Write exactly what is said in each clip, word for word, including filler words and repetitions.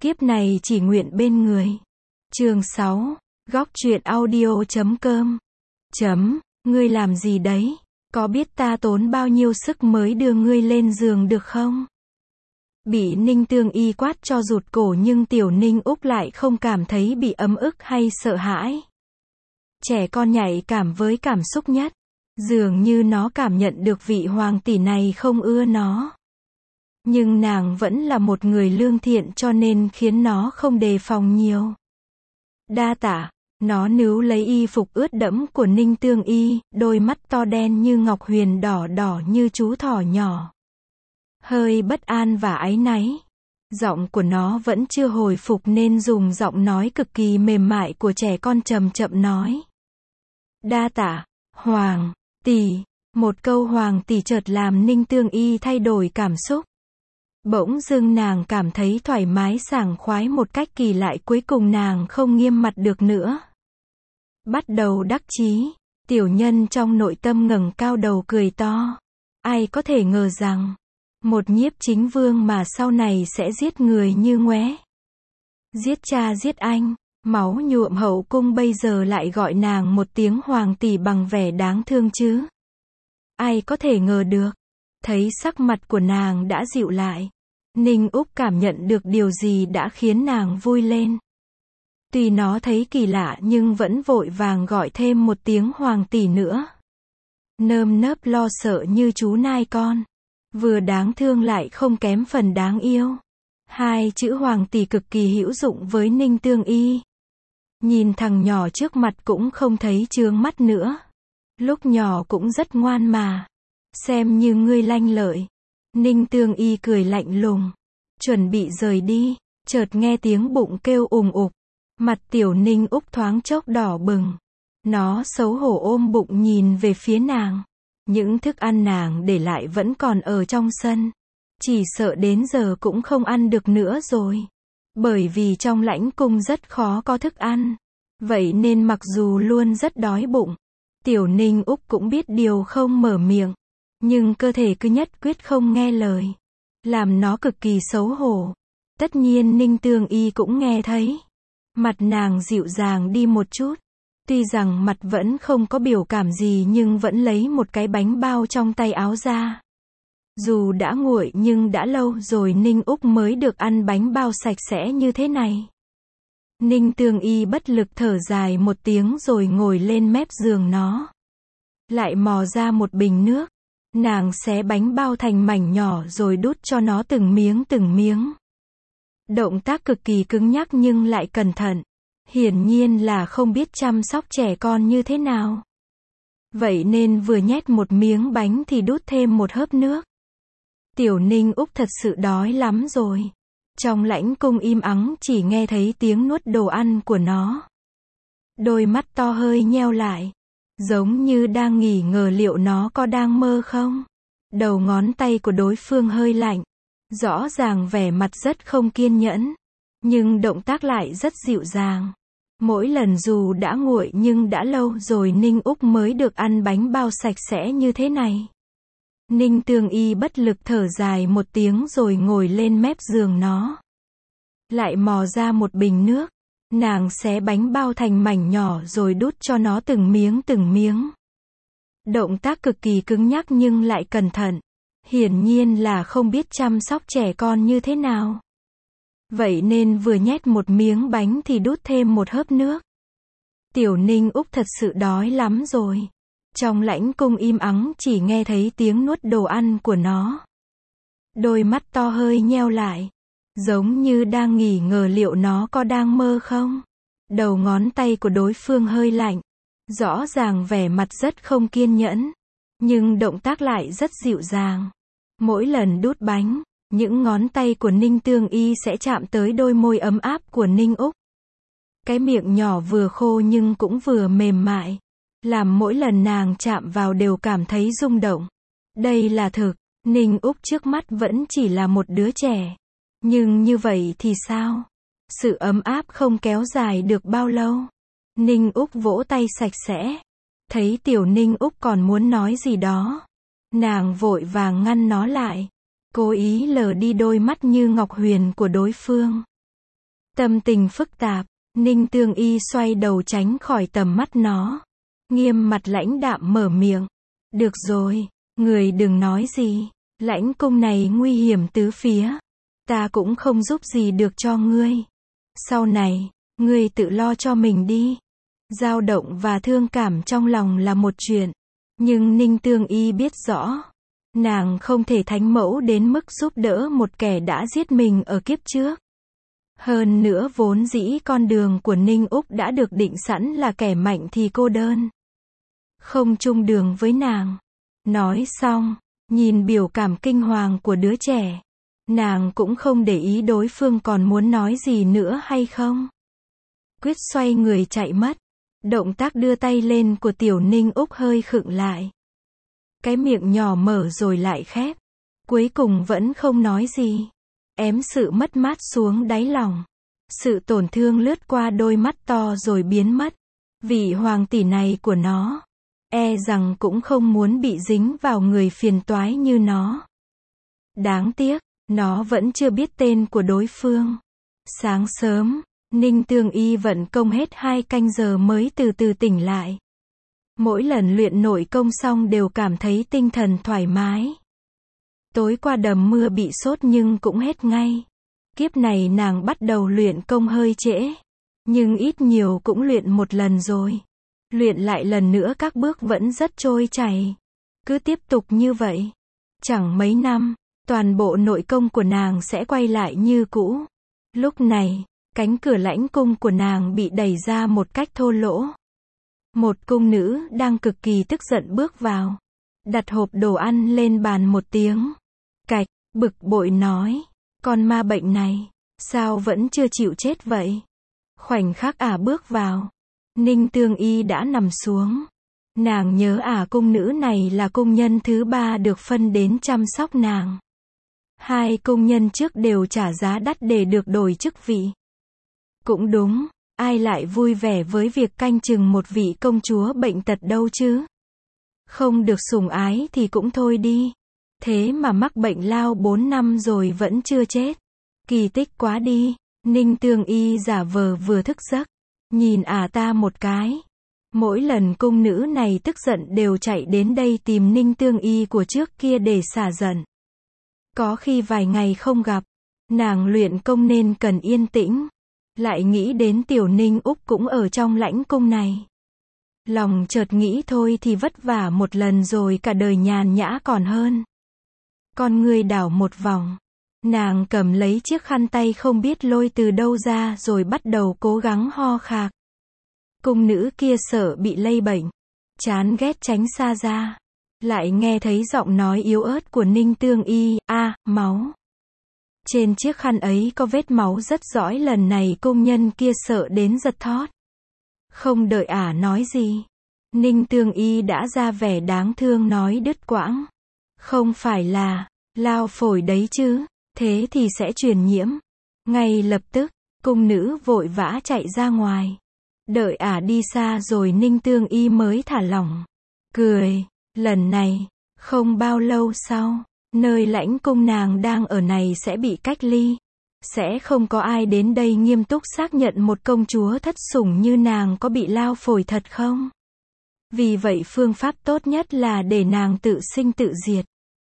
Kiếp này chỉ nguyện bên người. Chương sáu. Góc truyện audio chấm com. Chấm, ngươi làm gì đấy? Có biết ta tốn bao nhiêu sức mới đưa ngươi lên giường được không? Bị Ninh Tương Y quát cho rụt cổ nhưng Tiểu Ninh Úc lại không cảm thấy bị ấm ức hay sợ hãi. Trẻ con nhạy cảm với cảm xúc nhất. Dường như nó cảm nhận được vị hoàng tỷ này không ưa nó. Nhưng nàng vẫn là một người lương thiện cho nên khiến nó không đề phòng nhiều. Đa tạ, nó níu lấy y phục ướt đẫm của Ninh Tương Y, đôi mắt to đen như ngọc huyền đỏ đỏ như chú thỏ nhỏ. Hơi bất an và áy náy. Giọng của nó vẫn chưa hồi phục nên dùng giọng nói cực kỳ mềm mại của trẻ con chậm chậm nói. Đa tạ, hoàng tỷ. Một câu hoàng tỷ chợt làm Ninh Tương Y thay đổi cảm xúc. Bỗng dưng nàng cảm thấy thoải mái sảng khoái một cách kỳ lạ, cuối cùng nàng không nghiêm mặt được nữa. Bắt đầu đắc chí, tiểu nhân trong nội tâm ngẩng cao đầu cười to. Ai có thể ngờ rằng, một nhiếp chính vương mà sau này sẽ giết người như ngoé. Giết cha giết anh, máu nhuộm hậu cung bây giờ lại gọi nàng một tiếng hoàng tỷ bằng vẻ đáng thương chứ. Ai có thể ngờ được. Thấy sắc mặt của nàng đã dịu lại. Ninh Úc cảm nhận được điều gì đã khiến nàng vui lên. Tuy nó thấy kỳ lạ nhưng vẫn vội vàng gọi thêm một tiếng hoàng tỷ nữa. Nơm nớp lo sợ như chú nai con. Vừa đáng thương lại không kém phần đáng yêu. Hai chữ hoàng tỷ cực kỳ hữu dụng với Ninh Tương Y. Nhìn thằng nhỏ trước mặt cũng không thấy chướng mắt nữa. Lúc nhỏ cũng rất ngoan mà. Xem như ngươi lanh lợi. Ninh Tương Y cười lạnh lùng. Chuẩn bị rời đi. Chợt nghe tiếng bụng kêu ùng ục. Mặt tiểu Ninh Úc thoáng chốc đỏ bừng. Nó xấu hổ ôm bụng nhìn về phía nàng. Những thức ăn nàng để lại vẫn còn ở trong sân. Chỉ sợ đến giờ cũng không ăn được nữa rồi. Bởi vì trong lãnh cung rất khó có thức ăn. Vậy nên mặc dù luôn rất đói bụng, tiểu Ninh Úc cũng biết điều không mở miệng. Nhưng cơ thể cứ nhất quyết không nghe lời. Làm nó cực kỳ xấu hổ. Tất nhiên Ninh Tương Y cũng nghe thấy. Mặt nàng dịu dàng đi một chút. Tuy rằng mặt vẫn không có biểu cảm gì nhưng vẫn lấy một cái bánh bao trong tay áo ra. Dù đã nguội nhưng đã lâu rồi Ninh Úc mới được ăn bánh bao sạch sẽ như thế này. Ninh Tương Y bất lực thở dài một tiếng rồi ngồi lên mép giường nó. Lại mò ra một bình nước. Nàng xé bánh bao thành mảnh nhỏ rồi đút cho nó từng miếng từng miếng. Động tác cực kỳ cứng nhắc nhưng lại cẩn thận. Hiển nhiên là không biết chăm sóc trẻ con như thế nào. Vậy nên vừa nhét một miếng bánh thì đút thêm một hớp nước. Tiểu Ninh Úc thật sự đói lắm rồi. Trong lãnh cung im ắng chỉ nghe thấy tiếng nuốt đồ ăn của nó. Đôi mắt to hơi nheo lại. Giống như đang nghỉ ngờ liệu nó có đang mơ không. Đầu ngón tay của đối phương hơi lạnh. Rõ ràng vẻ mặt rất không kiên nhẫn. Nhưng động tác lại rất dịu dàng. Mỗi lần dù đã nguội nhưng đã lâu rồi Ninh Úc mới được ăn bánh bao sạch sẽ như thế này. Ninh Tương Y bất lực thở dài một tiếng rồi ngồi lên mép giường nó. Lại mò ra một bình nước. Nàng xé bánh bao thành mảnh nhỏ rồi đút cho nó từng miếng từng miếng. Động tác cực kỳ cứng nhắc nhưng lại cẩn thận. Hiển nhiên là không biết chăm sóc trẻ con như thế nào. Vậy nên vừa nhét một miếng bánh thì đút thêm một hớp nước. Tiểu Ninh Úc thật sự đói lắm rồi. Trong lãnh cung im ắng chỉ nghe thấy tiếng nuốt đồ ăn của nó. Đôi mắt to hơi nheo lại. Giống như đang nghỉ ngờ liệu nó có đang mơ không. Đầu ngón tay của đối phương hơi lạnh. Rõ ràng vẻ mặt rất không kiên nhẫn. Nhưng động tác lại rất dịu dàng. Mỗi lần đút bánh, những ngón tay của Ninh Tương Y sẽ chạm tới đôi môi ấm áp của Ninh Úc. Cái miệng nhỏ vừa khô nhưng cũng vừa mềm mại. Làm mỗi lần nàng chạm vào đều cảm thấy rung động. Đây là thực, Ninh Úc trước mắt vẫn chỉ là một đứa trẻ. Nhưng như vậy thì sao? Sự ấm áp không kéo dài được bao lâu. Ninh Úc vỗ tay sạch sẽ. Thấy tiểu Ninh Úc còn muốn nói gì đó. Nàng vội vàng ngăn nó lại. Cố ý lờ đi đôi mắt như ngọc huyền của đối phương. Tâm tình phức tạp, Ninh Tương Y xoay đầu tránh khỏi tầm mắt nó. Nghiêm mặt lãnh đạm mở miệng. Được rồi, người đừng nói gì. Lãnh cung này nguy hiểm tứ phía. Ta cũng không giúp gì được cho ngươi. Sau này, ngươi tự lo cho mình đi. Dao động và thương cảm trong lòng là một chuyện. Nhưng Ninh Tương Y biết rõ. Nàng không thể thánh mẫu đến mức giúp đỡ một kẻ đã giết mình ở kiếp trước. Hơn nữa vốn dĩ con đường của Ninh Úc đã được định sẵn là kẻ mạnh thì cô đơn. Không chung đường với nàng. Nói xong, nhìn biểu cảm kinh hoàng của đứa trẻ. Nàng cũng không để ý đối phương còn muốn nói gì nữa hay không. Quyết xoay người chạy mất. Động tác đưa tay lên của tiểu Ninh Úc hơi khựng lại. Cái miệng nhỏ mở rồi lại khép. Cuối cùng vẫn không nói gì. Ém sự mất mát xuống đáy lòng. Sự tổn thương lướt qua đôi mắt to rồi biến mất. Vị hoàng tỷ này của nó, e rằng cũng không muốn bị dính vào người phiền toái như nó. Đáng tiếc, nó vẫn chưa biết tên của đối phương. Sáng sớm, Ninh Tương Y vận công hết hai canh giờ mới từ từ tỉnh lại. Mỗi lần luyện nội công xong đều cảm thấy tinh thần thoải mái. Tối qua đầm mưa bị sốt nhưng cũng hết ngay. Kiếp này nàng bắt đầu luyện công hơi trễ. Nhưng ít nhiều cũng luyện một lần rồi. Luyện lại lần nữa các bước vẫn rất trôi chảy. Cứ tiếp tục như vậy. Chẳng mấy năm, toàn bộ nội công của nàng sẽ quay lại như cũ. Lúc này, cánh cửa lãnh cung của nàng bị đẩy ra một cách thô lỗ. Một cung nữ đang cực kỳ tức giận bước vào. Đặt hộp đồ ăn lên bàn một tiếng. Cạch, bực bội nói. Con ma bệnh này, sao vẫn chưa chịu chết vậy? Khoảnh khắc ả bước vào. Ninh Tương Y đã nằm xuống. Nàng nhớ ả cung nữ này là cung nhân thứ ba được phân đến chăm sóc nàng. Hai cung nhân trước đều trả giá đắt để được đổi chức vị. Cũng đúng, ai lại vui vẻ với việc canh chừng một vị công chúa bệnh tật đâu chứ? Không được sủng ái thì cũng thôi đi. Thế mà mắc bệnh lao bốn năm rồi vẫn chưa chết. Kỳ tích quá đi. Ninh Tương Y giả vờ vừa thức giấc. Nhìn ả ta một cái. Mỗi lần cung nữ này tức giận đều chạy đến đây tìm Ninh Tương Y của trước kia để xả giận. Có khi vài ngày không gặp. Nàng luyện công nên cần yên tĩnh. Lại nghĩ đến tiểu Ninh Úc cũng ở trong lãnh cung này. Lòng chợt nghĩ thôi thì vất vả một lần rồi cả đời nhàn nhã còn hơn. Con người đảo một vòng. Nàng cầm lấy chiếc khăn tay không biết lôi từ đâu ra rồi bắt đầu cố gắng ho khạc. Cung nữ kia sợ bị lây bệnh. Chán ghét tránh xa ra. Lại nghe thấy giọng nói yếu ớt của Ninh Tương Y. A, à, máu. Trên chiếc khăn ấy có vết máu rất rõ, lần này công nhân kia sợ đến giật thót. Không đợi ả nói gì. Ninh Tương Y đã ra vẻ đáng thương nói đứt quãng. Không phải là lao phổi đấy chứ, thế thì sẽ truyền nhiễm. Ngay lập tức, cung nữ vội vã chạy ra ngoài. Đợi ả đi xa rồi Ninh Tương Y mới thả lỏng. Cười, lần này, không bao lâu sau, nơi lãnh cung nàng đang ở này sẽ bị cách ly. Sẽ không có ai đến đây nghiêm túc xác nhận một công chúa thất sủng như nàng có bị lao phổi thật không. Vì vậy phương pháp tốt nhất là để nàng tự sinh tự diệt.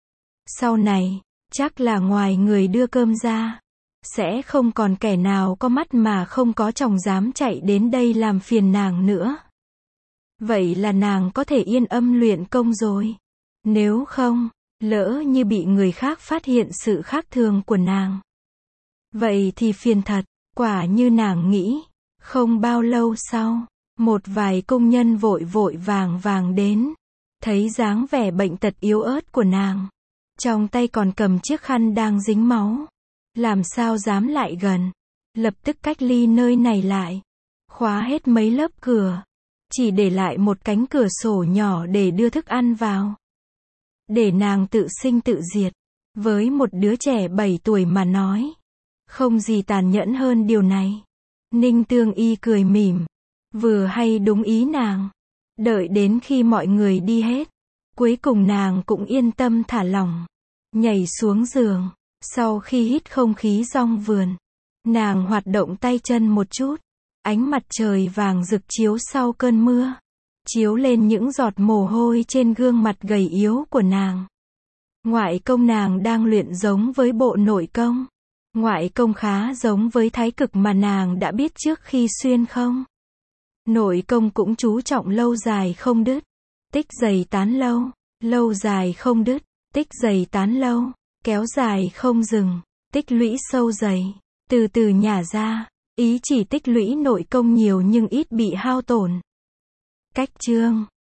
Sau này, chắc là ngoài người đưa cơm ra, sẽ không còn kẻ nào có mắt mà không có tròng dám chạy đến đây làm phiền nàng nữa. Vậy là nàng có thể yên âm luyện công rồi. Nếu không, lỡ như bị người khác phát hiện sự khác thường của nàng, vậy thì phiền thật. Quả như nàng nghĩ. Không bao lâu sau, một vài công nhân vội vội vàng vàng đến. Thấy dáng vẻ bệnh tật yếu ớt của nàng, trong tay còn cầm chiếc khăn đang dính máu. Làm sao dám lại gần. Lập tức cách ly nơi này lại. Khóa hết mấy lớp cửa. Chỉ để lại một cánh cửa sổ nhỏ để đưa thức ăn vào. Để nàng tự sinh tự diệt. Với một đứa trẻ bảy tuổi mà nói, không gì tàn nhẫn hơn điều này. Ninh Tương Y cười mỉm. Vừa hay đúng ý nàng. Đợi đến khi mọi người đi hết, cuối cùng nàng cũng yên tâm thả lỏng. Nhảy xuống giường. Sau khi hít không khí rong vườn, Nàng hoạt động tay chân một chút. Ánh mặt trời vàng rực chiếu sau cơn mưa. Chiếu lên những giọt mồ hôi trên gương mặt gầy yếu của nàng. Ngoại công nàng đang luyện giống với bộ nội công. Ngoại công khá giống với thái cực mà nàng đã biết trước khi xuyên không. Nội công cũng chú trọng lâu dài không đứt. Tích dày tán lâu. Lâu dài không đứt. Tích dày tán lâu. Kéo dài không dừng. Tích lũy sâu dày. Từ từ nhả ra. Ý chỉ tích lũy nội công nhiều nhưng ít bị hao tổn. Cách chương